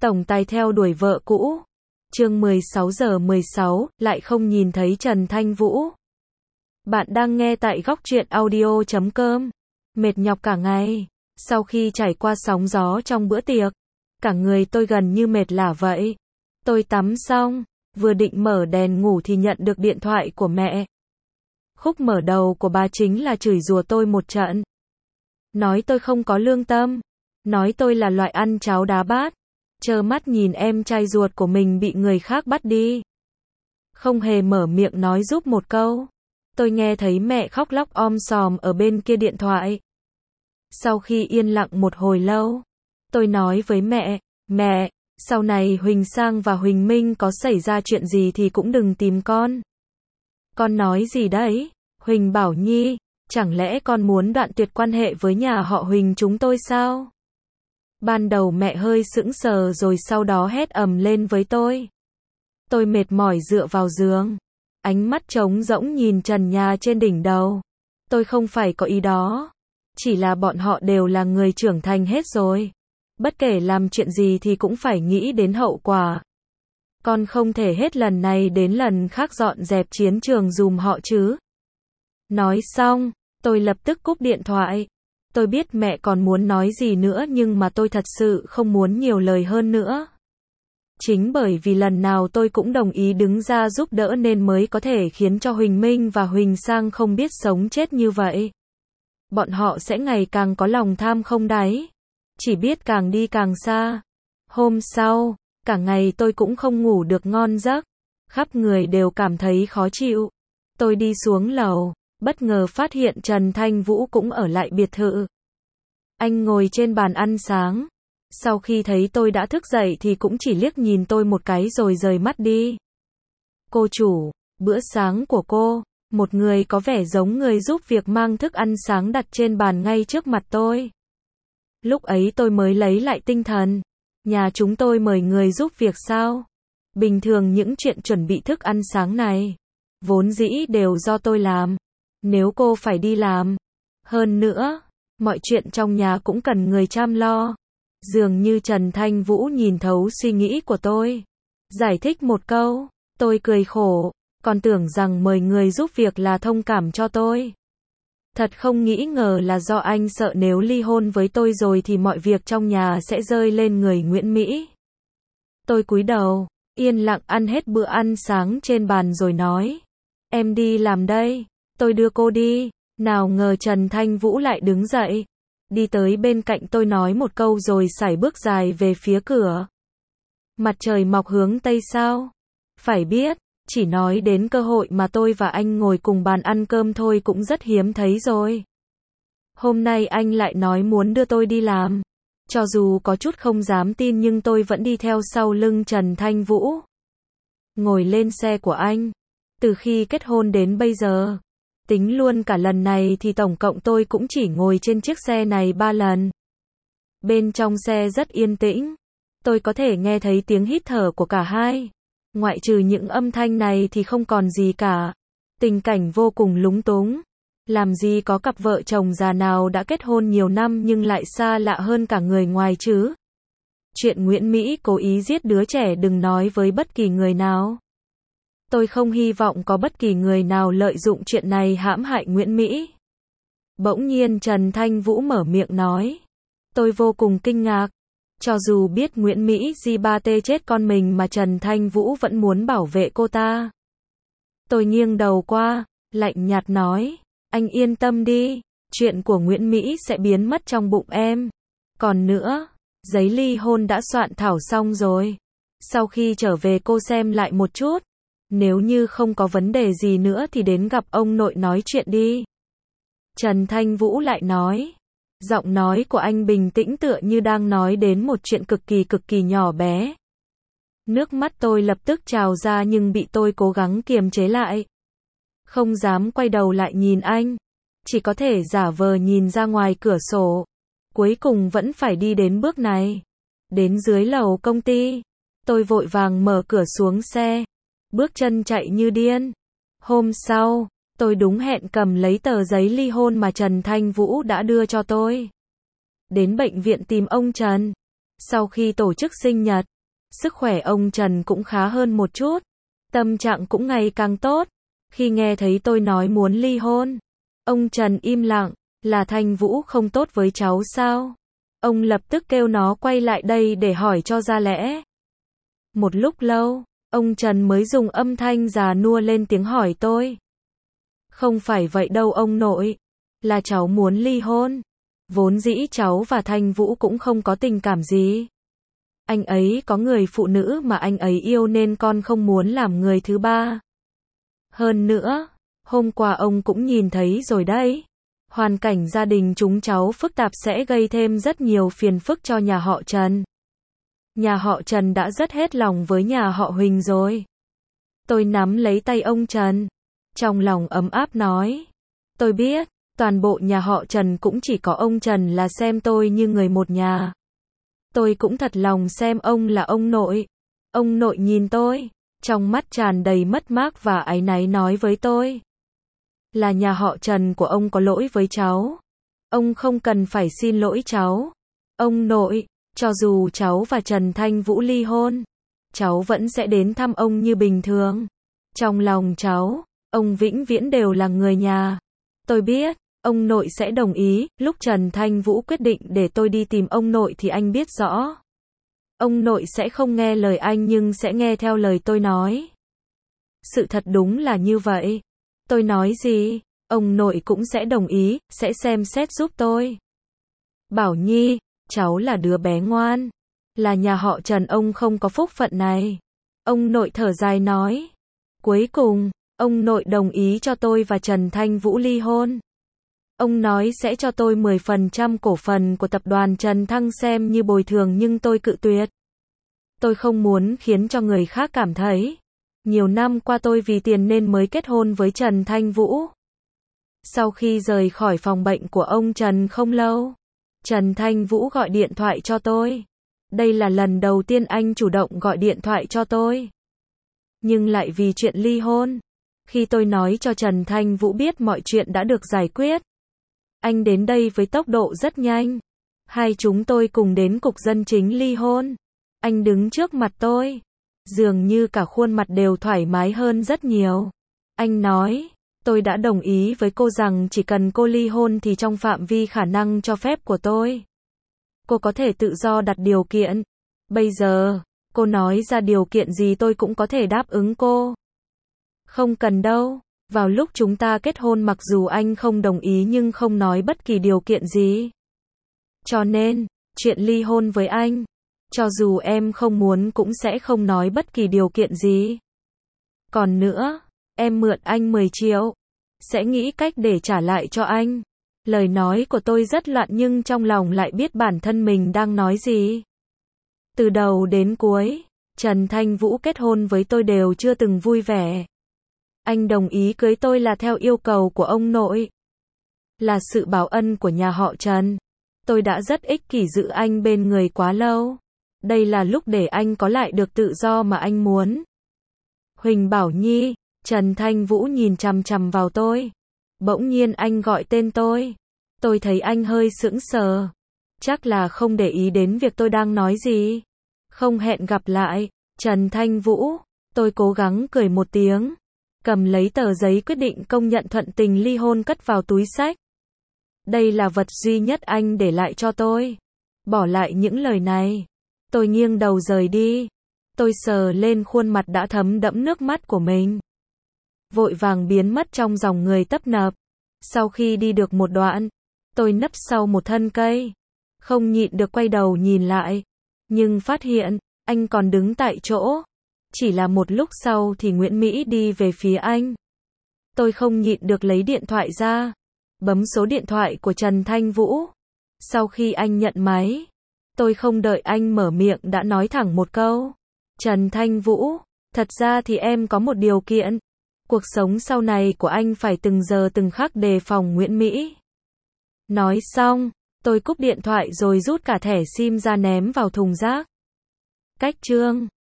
Tổng tài theo đuổi vợ cũ. Chương 16:16, lại không nhìn thấy Trần Thanh Vũ. Bạn đang nghe tại góc truyện audio.com. Mệt nhọc cả ngày. Sau khi trải qua sóng gió trong bữa tiệc, cả người tôi gần như mệt lả vậy. Tôi tắm xong, vừa định mở đèn ngủ thì nhận được điện thoại của mẹ. Khúc mở đầu của bà chính là chửi rủa tôi một trận. Nói tôi không có lương tâm. Nói tôi là loại ăn cháo đá bát. Trơ mắt nhìn em trai ruột của mình bị người khác bắt đi. Không hề mở miệng nói giúp một câu. Tôi nghe thấy mẹ khóc lóc om sòm ở bên kia điện thoại. Sau khi yên lặng một hồi lâu, tôi nói với mẹ, mẹ, sau này Huỳnh Sang và Huỳnh Minh có xảy ra chuyện gì thì cũng đừng tìm con. Con nói gì đấy? Huỳnh Bảo Nhi, chẳng lẽ con muốn đoạn tuyệt quan hệ với nhà họ Huỳnh chúng tôi sao? Ban đầu mẹ hơi sững sờ rồi sau đó hét ầm lên với tôi. Tôi mệt mỏi dựa vào giường, ánh mắt trống rỗng nhìn trần nhà trên đỉnh đầu. Tôi không phải có ý đó, chỉ là bọn họ đều là người trưởng thành hết rồi. Bất kể làm chuyện gì thì cũng phải nghĩ đến hậu quả. Con không thể hết lần này đến lần khác dọn dẹp chiến trường dùm họ chứ. Nói xong, tôi lập tức cúp điện thoại. Tôi biết mẹ còn muốn nói gì nữa nhưng mà tôi thật sự không muốn nhiều lời hơn nữa. Chính bởi vì lần nào tôi cũng đồng ý đứng ra giúp đỡ nên mới có thể khiến cho Huỳnh Minh và Huỳnh Sang không biết sống chết như vậy. Bọn họ sẽ ngày càng có lòng tham không đáy. Chỉ biết càng đi càng xa. Hôm sau, cả ngày tôi cũng không ngủ được ngon giấc. Khắp người đều cảm thấy khó chịu. Tôi đi xuống lầu, bất ngờ phát hiện Trần Thanh Vũ cũng ở lại biệt thự. Anh ngồi trên bàn ăn sáng. Sau khi thấy tôi đã thức dậy thì cũng chỉ liếc nhìn tôi một cái rồi rời mắt đi. Cô chủ, bữa sáng của cô. Một người có vẻ giống người giúp việc mang thức ăn sáng đặt trên bàn ngay trước mặt tôi. Lúc ấy tôi mới lấy lại tinh thần. Nhà chúng tôi mời người giúp việc sao? Bình thường những chuyện chuẩn bị thức ăn sáng này, vốn dĩ đều do tôi làm. Nếu cô phải đi làm, hơn nữa, mọi chuyện trong nhà cũng cần người chăm lo. Dường như Trần Thanh Vũ nhìn thấu suy nghĩ của tôi. Giải thích một câu, tôi cười khổ, còn tưởng rằng mời người giúp việc là thông cảm cho tôi. Thật không nghĩ ngờ là do anh sợ nếu ly hôn với tôi rồi thì mọi việc trong nhà sẽ rơi lên người Nguyễn Mỹ. Tôi cúi đầu, yên lặng ăn hết bữa ăn sáng trên bàn rồi nói. Em đi làm đây, tôi đưa cô đi. Nào ngờ Trần Thanh Vũ lại đứng dậy. Đi tới bên cạnh tôi nói một câu rồi sải bước dài về phía cửa. Mặt trời mọc hướng Tây sao? Phải biết, chỉ nói đến cơ hội mà tôi và anh ngồi cùng bàn ăn cơm thôi cũng rất hiếm thấy rồi. Hôm nay anh lại nói muốn đưa tôi đi làm. Cho dù có chút không dám tin nhưng tôi vẫn đi theo sau lưng Trần Thanh Vũ. Ngồi lên xe của anh. Từ khi kết hôn đến bây giờ, tính luôn cả lần này thì tổng cộng tôi cũng chỉ ngồi trên chiếc xe này 3 lần. Bên trong xe rất yên tĩnh. Tôi có thể nghe thấy tiếng hít thở của cả hai. Ngoại trừ những âm thanh này thì không còn gì cả. Tình cảnh vô cùng lúng túng. Làm gì có cặp vợ chồng già nào đã kết hôn nhiều năm nhưng lại xa lạ hơn cả người ngoài chứ. Chuyện Nguyễn Mỹ cố ý giết đứa trẻ đừng nói với bất kỳ người nào. Tôi không hy vọng có bất kỳ người nào lợi dụng chuyện này hãm hại Nguyễn Mỹ. Bỗng nhiên Trần Thanh Vũ mở miệng nói. Tôi vô cùng kinh ngạc. Cho dù biết Nguyễn Mỹ G3T chết con mình mà Trần Thanh Vũ vẫn muốn bảo vệ cô ta. Tôi nghiêng đầu qua, lạnh nhạt nói. Anh yên tâm đi, chuyện của Nguyễn Mỹ sẽ biến mất trong bụng em. Còn nữa, giấy ly hôn đã soạn thảo xong rồi. Sau khi trở về cô xem lại một chút. Nếu như không có vấn đề gì nữa thì đến gặp ông nội nói chuyện đi. Trần Thanh Vũ lại nói. Giọng nói của anh bình tĩnh tựa như đang nói đến một chuyện cực kỳ nhỏ bé. Nước mắt tôi lập tức trào ra nhưng bị tôi cố gắng kiềm chế lại. Không dám quay đầu lại nhìn anh. Chỉ có thể giả vờ nhìn ra ngoài cửa sổ. Cuối cùng vẫn phải đi đến bước này. Đến dưới lầu công ty. Tôi vội vàng mở cửa xuống xe. Bước chân chạy như điên. Hôm sau, tôi đúng hẹn cầm lấy tờ giấy ly hôn mà Trần Thanh Vũ đã đưa cho tôi. Đến bệnh viện tìm ông Trần. Sau khi tổ chức sinh nhật, Sức khỏe ông Trần cũng khá hơn một chút. Tâm trạng cũng ngày càng tốt. Khi nghe thấy tôi nói muốn ly hôn, ông Trần im lặng. Là Thanh Vũ không tốt với cháu sao? Ông lập tức kêu nó quay lại đây để hỏi cho ra lẽ. Một lúc lâu, ông Trần mới dùng âm thanh già nua lên tiếng hỏi tôi. Không phải vậy đâu ông nội. Là cháu muốn ly hôn. Vốn dĩ cháu và Thanh Vũ cũng không có tình cảm gì. Anh ấy có người phụ nữ mà anh ấy yêu nên con không muốn làm người thứ ba. Hơn nữa, hôm qua ông cũng nhìn thấy rồi đấy. Hoàn cảnh gia đình chúng cháu phức tạp sẽ gây thêm rất nhiều phiền phức cho nhà họ Trần. Nhà họ Trần đã rất hết lòng với nhà họ Huỳnh rồi. Tôi nắm lấy tay ông Trần. Trong lòng ấm áp nói. Tôi biết, toàn bộ nhà họ Trần cũng chỉ có ông Trần là xem tôi như người một nhà. Tôi cũng thật lòng xem ông là ông nội. Ông nội nhìn tôi, trong mắt tràn đầy mất mát và áy náy nói với tôi. Là nhà họ Trần của ông có lỗi với cháu. Ông không cần phải xin lỗi cháu. Ông nội, cho dù cháu và Trần Thanh Vũ ly hôn, cháu vẫn sẽ đến thăm ông như bình thường. Trong lòng cháu, ông vĩnh viễn đều là người nhà. Tôi biết, ông nội sẽ đồng ý. Lúc Trần Thanh Vũ quyết định để tôi đi tìm ông nội thì anh biết rõ. Ông nội sẽ không nghe lời anh nhưng sẽ nghe theo lời tôi nói. Sự thật đúng là như vậy. Tôi nói gì, ông nội cũng sẽ đồng ý, sẽ xem xét giúp tôi. Bảo Nhi, cháu là đứa bé ngoan. Là nhà họ Trần ông không có phúc phận này. Ông nội thở dài nói. Cuối cùng, ông nội đồng ý cho tôi và Trần Thanh Vũ ly hôn. Ông nói sẽ cho tôi 10% cổ phần của tập đoàn Trần Thăng xem như bồi thường nhưng tôi cự tuyệt. Tôi không muốn khiến cho người khác cảm thấy. Nhiều năm qua tôi vì tiền nên mới kết hôn với Trần Thanh Vũ. Sau khi rời khỏi phòng bệnh của ông Trần không lâu, Trần Thanh Vũ gọi điện thoại cho tôi. Đây là lần đầu tiên anh chủ động gọi điện thoại cho tôi. Nhưng lại vì chuyện ly hôn. Khi tôi nói cho Trần Thanh Vũ biết mọi chuyện đã được giải quyết, anh đến đây với tốc độ rất nhanh. Hai chúng tôi cùng đến cục dân chính ly hôn. Anh đứng trước mặt tôi. Dường như cả khuôn mặt đều thoải mái hơn rất nhiều. Anh nói, tôi đã đồng ý với cô rằng chỉ cần cô ly hôn thì trong phạm vi khả năng cho phép của tôi, cô có thể tự do đặt điều kiện. Bây giờ, cô nói ra điều kiện gì tôi cũng có thể đáp ứng cô. Không cần đâu, vào lúc chúng ta kết hôn mặc dù anh không đồng ý nhưng không nói bất kỳ điều kiện gì. Cho nên, chuyện ly hôn với anh, cho dù em không muốn cũng sẽ không nói bất kỳ điều kiện gì. Còn nữa, em mượn anh 10 triệu, sẽ nghĩ cách để trả lại cho anh. Lời nói của tôi rất loạn nhưng trong lòng lại biết bản thân mình đang nói gì. Từ đầu đến cuối, Trần Thanh Vũ kết hôn với tôi đều chưa từng vui vẻ. Anh đồng ý cưới tôi là theo yêu cầu của ông nội. Là sự báo ân của nhà họ Trần. Tôi đã rất ích kỷ giữ anh bên người quá lâu. Đây là lúc để anh có lại được tự do mà anh muốn. Huỳnh Bảo Nhi, Trần Thanh Vũ nhìn chằm chằm vào tôi. Bỗng nhiên anh gọi tên tôi. Tôi thấy anh hơi sững sờ. Chắc là không để ý đến việc tôi đang nói gì. Không hẹn gặp lại, Trần Thanh Vũ. Tôi cố gắng cười một tiếng. Cầm lấy tờ giấy quyết định công nhận thuận tình ly hôn cất vào túi xách. Đây là vật duy nhất anh để lại cho tôi. Bỏ lại những lời này. Tôi nghiêng đầu rời đi. Tôi sờ lên khuôn mặt đã thấm đẫm nước mắt của mình. Vội vàng biến mất trong dòng người tấp nập. Sau khi đi được một đoạn, tôi nấp sau một thân cây. Không nhịn được quay đầu nhìn lại. Nhưng phát hiện, anh còn đứng tại chỗ. Chỉ là một lúc sau thì Nguyễn Mỹ đi về phía anh. Tôi không nhịn được lấy điện thoại ra. Bấm số điện thoại của Trần Thanh Vũ. Sau khi anh nhận máy, tôi không đợi anh mở miệng đã nói thẳng một câu. Trần Thanh Vũ, thật ra thì em có một điều kiện. Cuộc sống sau này của anh phải từng giờ từng khắc đề phòng Nguyễn Mỹ. Nói xong, tôi cúp điện thoại rồi rút cả thẻ SIM ra ném vào thùng rác. Cách chương